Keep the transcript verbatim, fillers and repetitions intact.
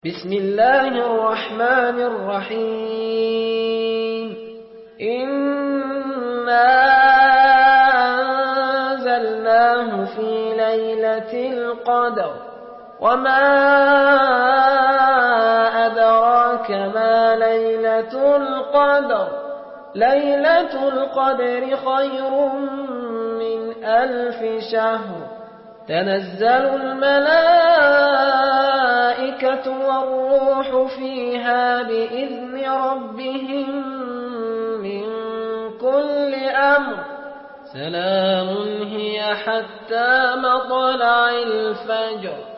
بسم الله الرحمن الرحيم إنا أنزلناه في ليلة القدر وما أدراك ما ليلة القدر ليلة القدر خير من ألف شهر تنزل الملائكة والروح فيها بإذن ربهم من كل أمر سلام هي حتى مطلع الفجر.